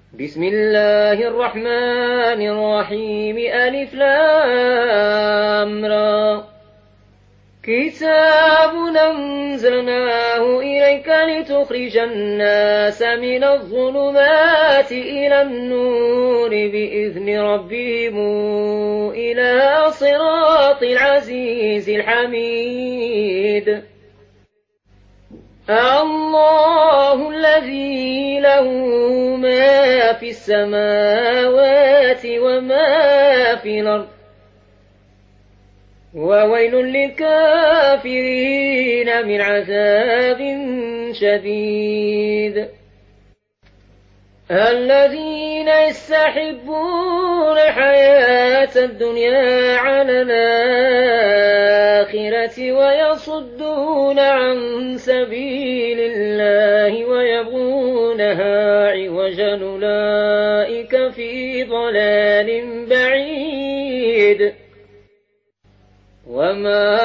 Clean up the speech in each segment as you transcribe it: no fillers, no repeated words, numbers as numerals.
بسم الله الرحمن الرحيم ألف لام را كتاب أنزلناه إليك لتخرج الناس من الظلمات إلى النور بإذن ربهم إلى صراط العزيز الحميد الله الذي له ما في السماوات وما في الأرض وويل للكافرين من عذاب شديد الذين يستحبون الحياة الدنيا على الآخرة ويصدون عن سبيل الله ويبغونها عوجا أولئك في ضلال بعيد وما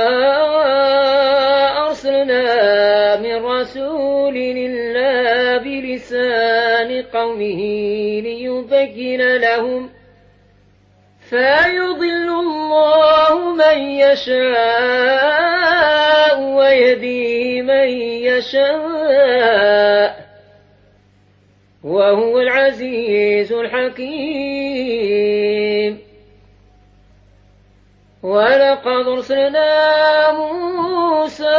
أرسلنا من رسول إلا بلسان قومه ليبين لهم فيضل الله من يشاء ويهدي من يشاء وهو العزيز الحكيم ولقد أرسلنا موسى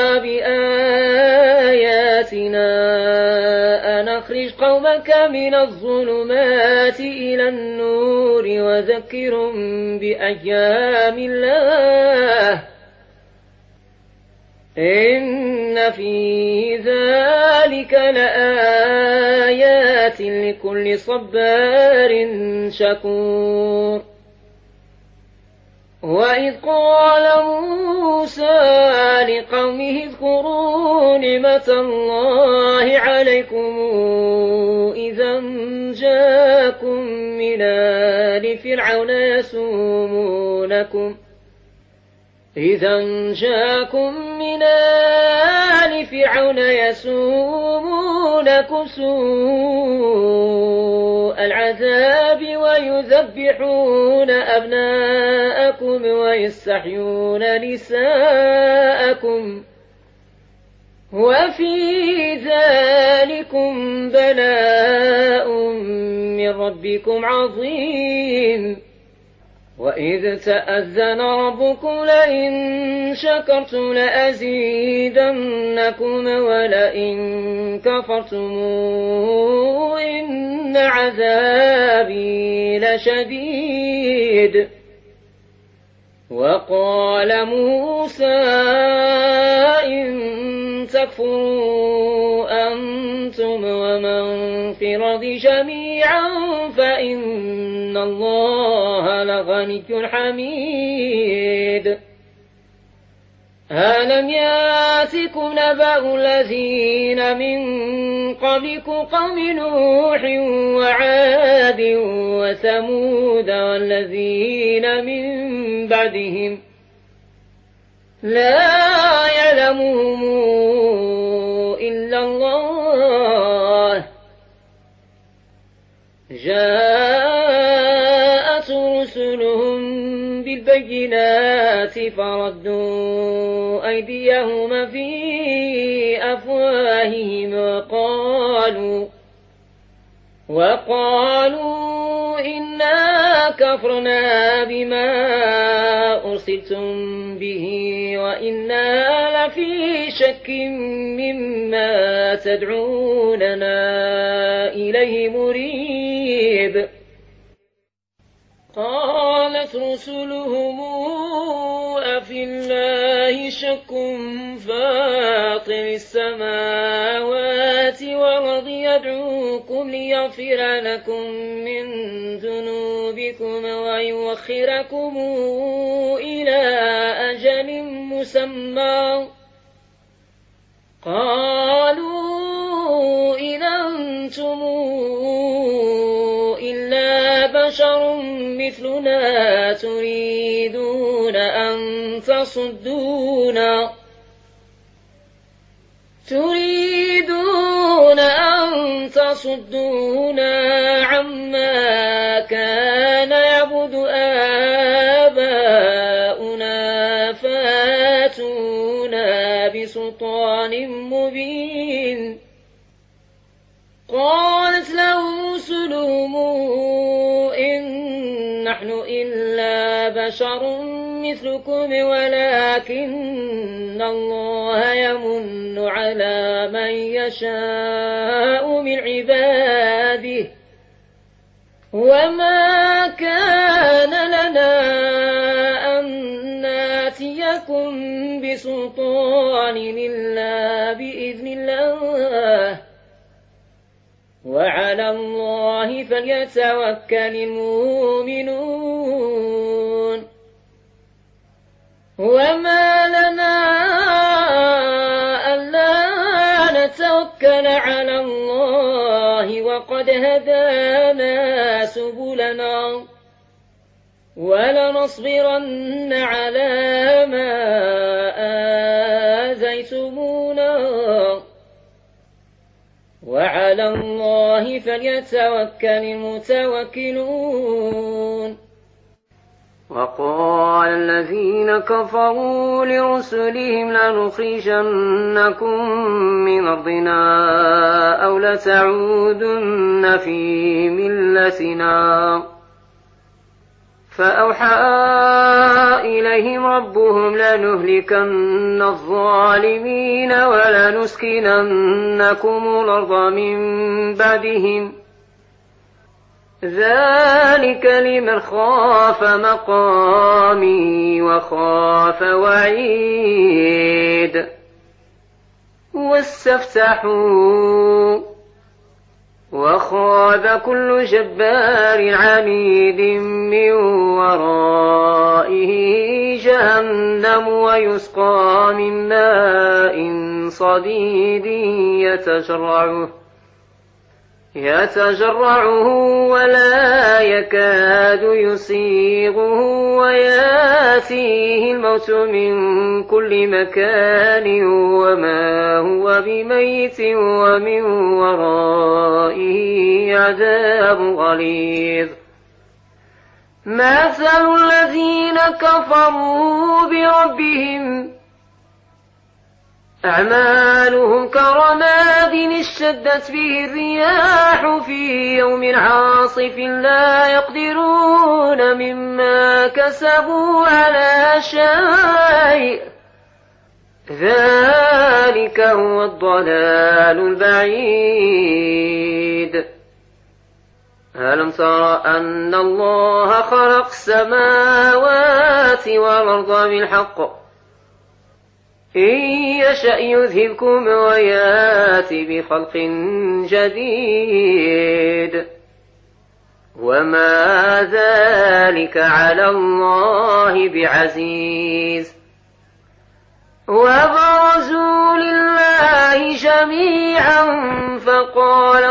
بآياتنا أن أخرج قومك من الظلمات إلى النور وذكرهم بأيام الله إن في ذلك لآيات لكل صبار شكور وإذ قال موسى لقومه اذكروا نعمة الله عليكم إذا جاءكم من آل فرعون يسومونكم سوء العذاب ويذبحون أبناءكم ويستحيون نساءكم وفي ذلكم بلاء من ربكم عظيم وإذ تأذن ربكم لئن شكرتم لأزيدنكم ولئن كفرتم إن عذابي لشديد وقال موسى إن تكفروا أنتم ومن في الأرض جميعا فإن الله لغني حميد ألم ياتكم نبأ الذين من قبلكم قوم نوح وعاد وثمود والذين من بعدهم لا يعلمهم إلا الله جاءت رسلهم بالبينات فردوا أيديهم في أفواههم وقالوا إنا كفرنا بما أرسلتم به وإنا لفي شك مما تدعوننا إليه مريب قالت رسلهم أفي الله شك فاطر السماوات والأرض يدعوكم ليغفر لكم من ذنوبكم ويؤخركم إلى أجل مسمى قالوا إن أنتم إلا بشر مثلنا تريدون أن يصدونا عما كان يعبد آباؤنا فاتونا بسلطان مبين. قالت لهم رسلهم إن نحن إلا بشر مثلكم ولكن الله يمن على من يشاء من عباده وما كان لنا أن ناتيكم بسلطان إلا بإذن الله وعلى الله فليتوكل المؤمنون. وما لنا ألا نتوكل على الله وقد هدانا سبلنا ولنصبرن على ما آذيتمونا وعلى الله فليتوكل المتوكلون. وقال الذين كفروا لرسلهم لنخرجنكم من أرضنا أو لتعودن في ملتنا فأوحى إليهم ربهم لنهلكن الظالمين ولنسكننكم الأرض من بعدهم ذلك لمن خاف مقامي وخاف وعيد. واستفتحوا وخاب كل جبار عنيد من ورائه جهنم ويسقى من ماء صديد يتجرعه ولا يكاد يسيغه وياتيه الموت من كل مكان وما هو بميت ومن ورائه عذاب غليظ. مثل الذين كفروا بربهم أعمالهم كرماد اشتدت به الرياح في يوم عاصف لا يقدرون مما كسبوا على شيء ذلك هو الضلال البعيد. ألم تر أن الله خلق السماوات والأرض بالحق إن يشأ يذهبكم ويأتي بخلق جديد وما ذلك على الله بعزيز. وبرزوا لله جميعا فقال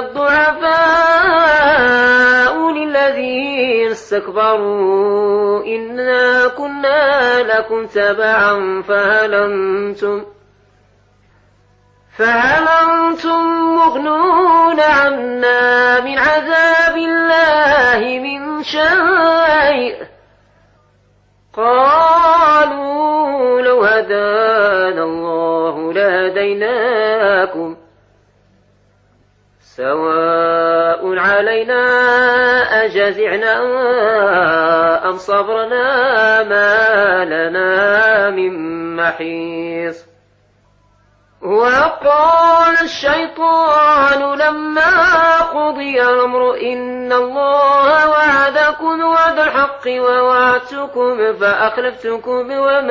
الضعفاء للذين استكبروا إنا كنا لكم تبعا فهل أنتم مغنون عنا من عذاب الله من شيء؟ قالوا لو هدانا الله لهديناكم سواء علينا أجزعنا أم صبرنا ما لنا من محيص. وقال الشيطان لما قضي الأمر إن الله وعدكم وعد الحق ووعدتكم فأخلفتكم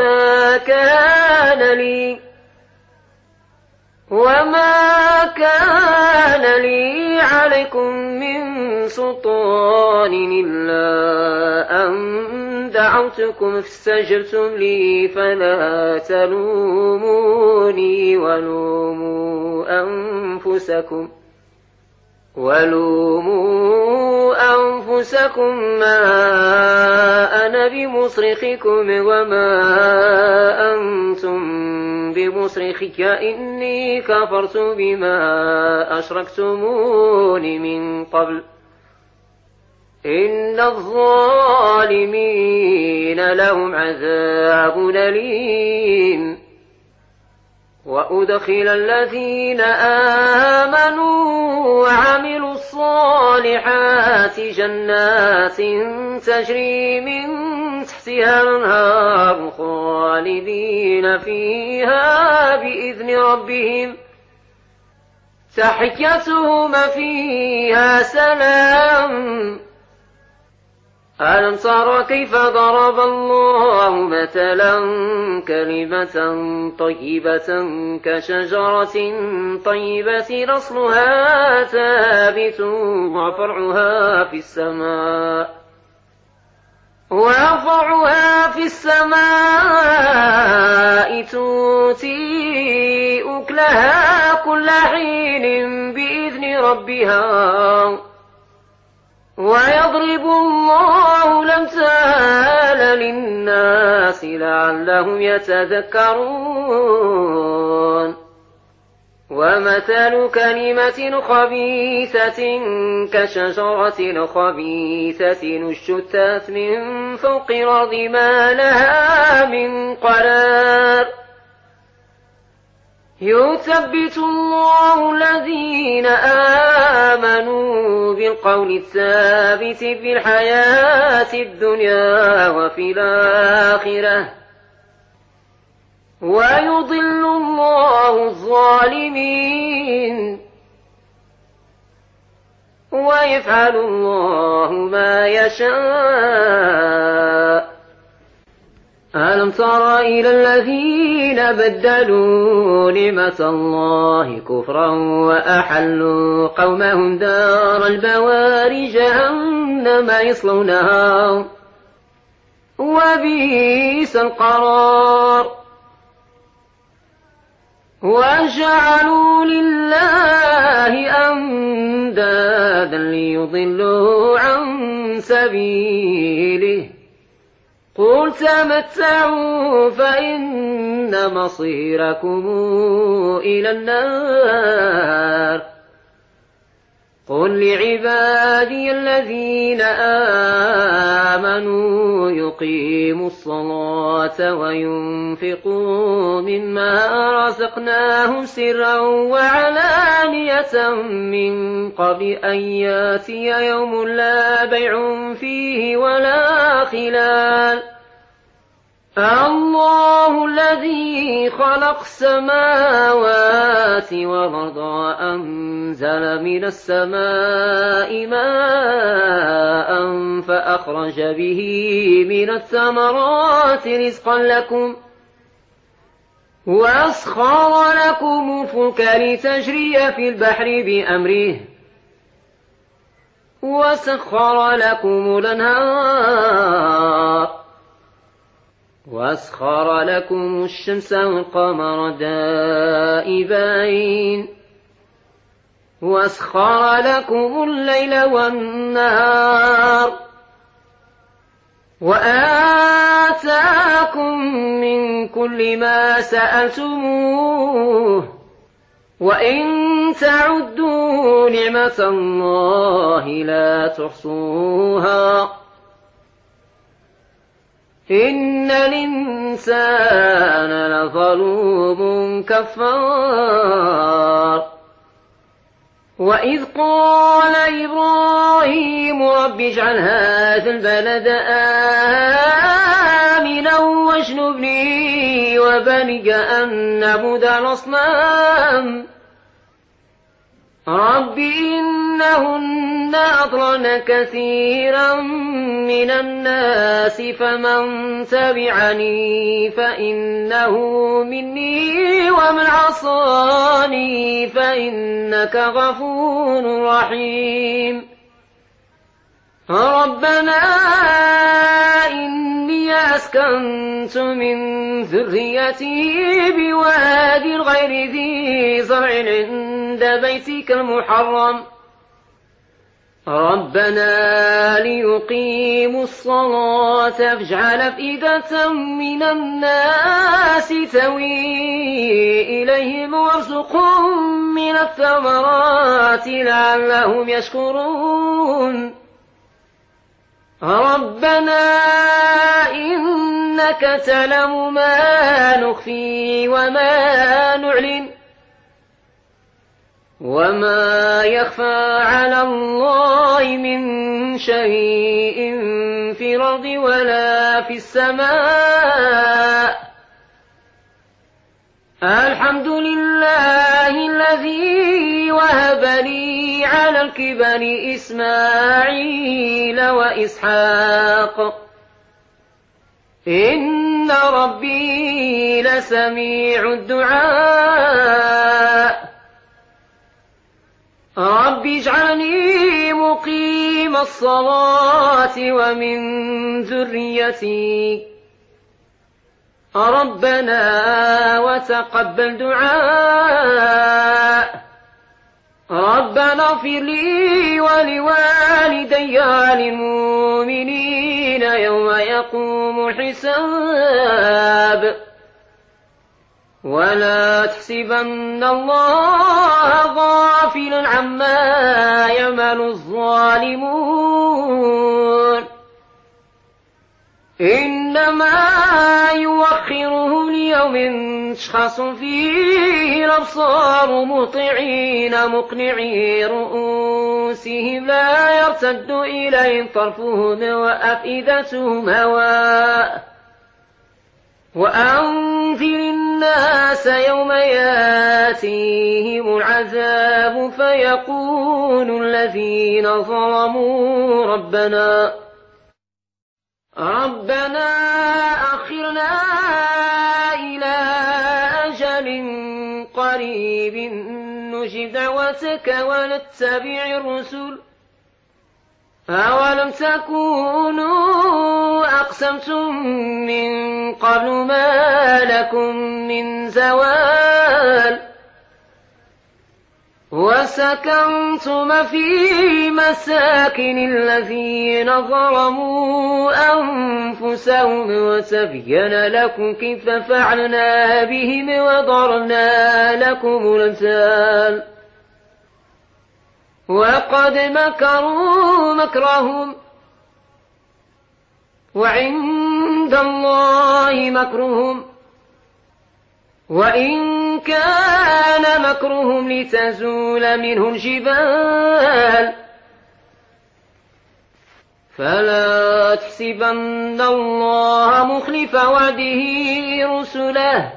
وما كان لي عليكم من سلطان إلا أن دعوتكم فاستجبتم لي فلا تلوموني ولوموا أنفسكم أنفسكم ما أنا بمصرخكم وما أنتم بمصرخي إني كفرت بما أشركتمون من قبل إن الظالمين لهم عذاب أليم. وأدخل الذين آمنوا وعملوا الصالحات جنات تجري من تحتها الأنهار خالدين فيها بإذن ربهم تحيتهم فيها سلام. ألم تر كيف ضرب الله مثلا كلمة طيبة كشجرة طيبة أصلها ثابت وفرعها في السماء تؤتي أكلها كل حين بإذن ربها ويضرب الله الأمثال للناس لعلهم يتذكرون. ومثل كلمة خبيثة كشجرة خبيثة اجتثت من فوق الأرض ما لها من قرار يثبت الله الذين آمنوا بالقول الثابت في الحياة الدنيا وفي الآخرة ويضل الله الظالمين ويفعل الله ما يشاء. ألم تر إلى الذين بدلوا نعمة الله كفرا وأحلوا قومهم دار البوار جهنم يصلونها وبئس القرار. وجعلوا لله أندادا ليضلوا عن سبيله قل تمتعوا فإن مصيركم إلى النار. قل لعبادي الذين آمنوا يقيموا الصلاة وينفقوا مما رزقناهم سرا وعلانية من قبل أن ياتي يوم لا بيع فيه ولا خلال. الله الذي خلق السماوات والأرض أنزل من السماء ماء فأخرج به من الثمرات رزقا لكم وأسخر لكم الفلك لتجري في البحر بأمره وسخر لكم الأنهار وأسخر لكم الشمس والقمر دائبين وأسخر لكم الليل والنهار وآتاكم من كل ما سألتموه وإن تعدوا نعمة الله لا تحصوها إن الإنسان لظلوم كفار. وإذ قال إبراهيم رب اجعل هذا البلد آمنا واجنبني وبني أن نعبد الأصنام رب إنهن أضللن كثيرا من الناس فمن تبعني فإنه مني ومن عصاني فإنك غفور رحيم. ربنا إني أسكنت من ذريتي بواد غير ذي زرع عند بيتك المحرم ربنا ليقيموا الصلاة فاجعل أفئدة من الناس تهوي إليهم وارزقهم من الثمرات لعلهم يشكرون ربنا إنك تعلم ما نخفي وما نعلن وما يخفى على الله من شيء في الأرض ولا في السماء الحمد لله الذي وهب لي على الكبر إسماعيل وإسحاق إن ربي لسميع الدعاء رب اجعلني مقيم الصلاة ومن ذريتي ربنا وتقبل دعاء ربنا اغفر لي ولوالدي وللمؤمنين يوم يقوم الحساب ولا تحسبن الله غافلا عما يعمل الظالمون إنما يوخرهم ليوم تشخص فيه الأبصار مهطعين مقنعي رؤوسهم لا يرتد إليهم طرفهم وأفئدتهم هواء وأنذر الناس يوم ياتيهم العذاب فيقول الذين ظلموا ربنا أخرنا إلى أجل قريب نجب دعوتك ونتبع الرسل أولم تكونوا أقسمتم من قبل ما لكم من زوال وسكنتم في مساكن الذين ظلموا أنفسهم وتبين لكم كيف فعلنا بهم وضرنا لكم الأمثال وقد مكروا مكرهم وعند الله مكرهم وإن كان مكرهم لتزول منه الجبال فلا تحسبن الله مخلف وعده رسله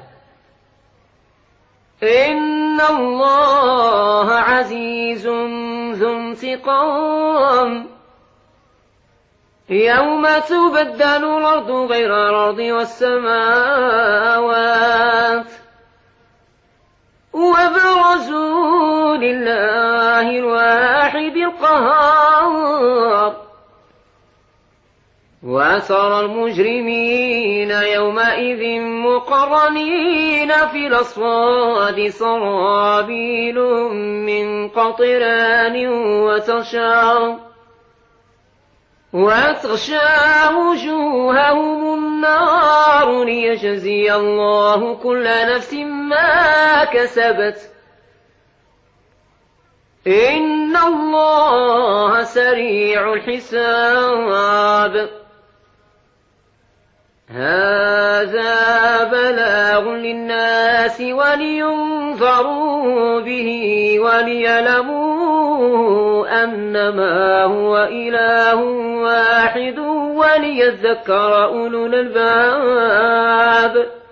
إن الله عزيز ذو انتقام يوم تبدل الأرض غير الأرض والسماوات وبرزوا لله الواحد القهار وترى المجرمين يومئذ مقرنين في الأصفاد سرابيل من قطران وتغشى وجوههم النار ليجزي الله كل نفس ما كسبت إن الله سريع الحساب هذا بلاغ للناس ولينذروا به وليعلموا أنما هو إله واحد وليذكر أولو الألباب